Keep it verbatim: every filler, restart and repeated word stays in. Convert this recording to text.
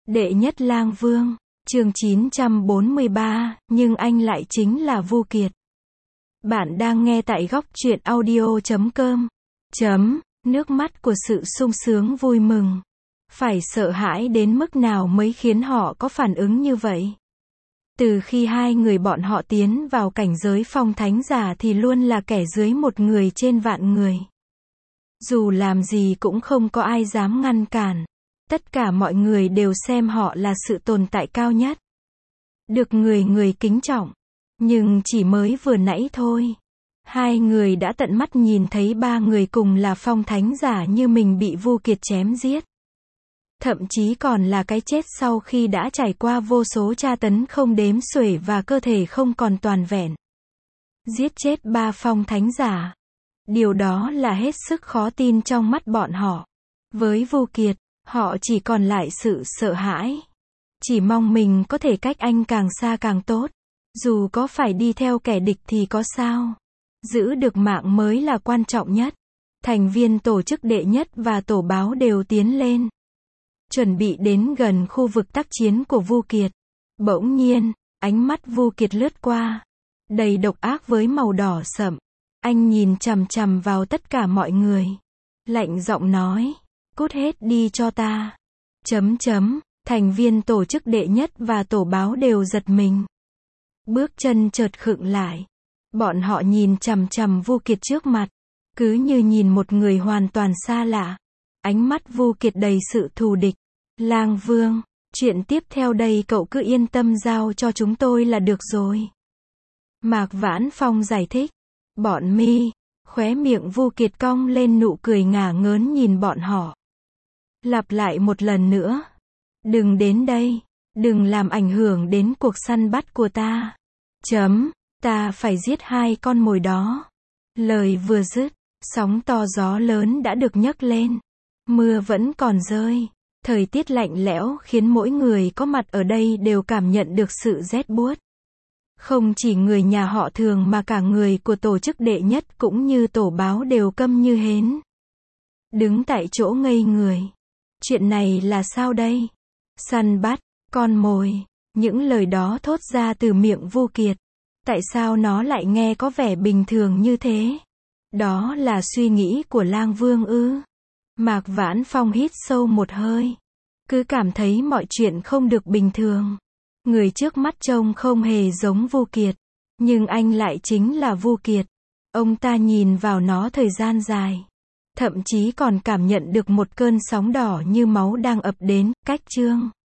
Đệ nhất lang vương, chương chín trăm bốn mươi ba, nhưng anh lại chính là Vu Kiệt. Bạn đang nghe tại góc truyện audio chấm com. Chấm, nước mắt của sự sung sướng vui mừng. Phải sợ hãi đến mức nào mới khiến họ có phản ứng như vậy? Từ khi hai người bọn họ tiến vào cảnh giới phong thánh giả thì luôn là kẻ dưới một người trên vạn người. Dù làm gì cũng không có ai dám ngăn cản. Tất cả mọi người đều xem họ là sự tồn tại cao nhất. Được người người kính trọng. Nhưng chỉ mới vừa nãy thôi. Hai người đã tận mắt nhìn thấy ba người cùng là phong thánh giả như mình bị Vu Kiệt chém giết. Thậm chí còn là cái chết sau khi đã trải qua vô số tra tấn không đếm xuể và cơ thể không còn toàn vẹn. Giết chết ba phong thánh giả. Điều đó là hết sức khó tin trong mắt bọn họ. Với Vu Kiệt, họ chỉ còn lại sự sợ hãi. Chỉ mong mình có thể cách anh càng xa càng tốt. Dù có phải đi theo kẻ địch thì có sao. Giữ được mạng mới là quan trọng nhất. Thành viên tổ chức đệ nhất và tổ báo đều tiến lên. Chuẩn bị đến gần khu vực tác chiến của Vu Kiệt. Bỗng nhiên, ánh mắt Vu Kiệt lướt qua. Đầy độc ác với màu đỏ sậm. Anh nhìn chằm chằm vào tất cả mọi người. Lạnh giọng nói. Cút hết đi cho ta. Chấm chấm, thành viên tổ chức đệ nhất và tổ báo đều giật mình. Bước chân chợt khựng lại. Bọn họ nhìn chằm chằm Vu Kiệt trước mặt. Cứ như nhìn một người hoàn toàn xa lạ. Ánh mắt Vu Kiệt đầy sự thù địch. Lang Vương, chuyện tiếp theo đây cậu cứ yên tâm giao cho chúng tôi là được rồi. Mạc Vãn Phong giải thích. Bọn mi, khóe miệng Vu Kiệt cong lên nụ cười ngả ngớn nhìn bọn họ. Lặp lại một lần nữa. Đừng đến đây. Đừng làm ảnh hưởng đến cuộc săn bắt của ta. Chấm. Ta phải giết hai con mồi đó. Lời vừa dứt. Sóng to gió lớn đã được nhấc lên. Mưa vẫn còn rơi. Thời tiết lạnh lẽo khiến mỗi người có mặt ở đây đều cảm nhận được sự rét buốt. Không chỉ người nhà họ Thường mà cả người của tổ chức đệ nhất cũng như tổ báo đều câm như hến. Đứng tại chỗ ngây người. Chuyện này là sao đây? Săn bắt, con mồi, những lời đó thốt ra từ miệng Vu Kiệt. Tại sao nó lại nghe có vẻ bình thường như thế? Đó là suy nghĩ của Lang Vương ư? Mạc Vãn Phong hít sâu một hơi. Cứ cảm thấy mọi chuyện không được bình thường. Người trước mắt trông không hề giống Vu Kiệt. Nhưng anh lại chính là Vu Kiệt. Ông ta nhìn vào nó thời gian dài. Thậm chí còn cảm nhận được một cơn sóng đỏ như máu đang ập đến. Cách chương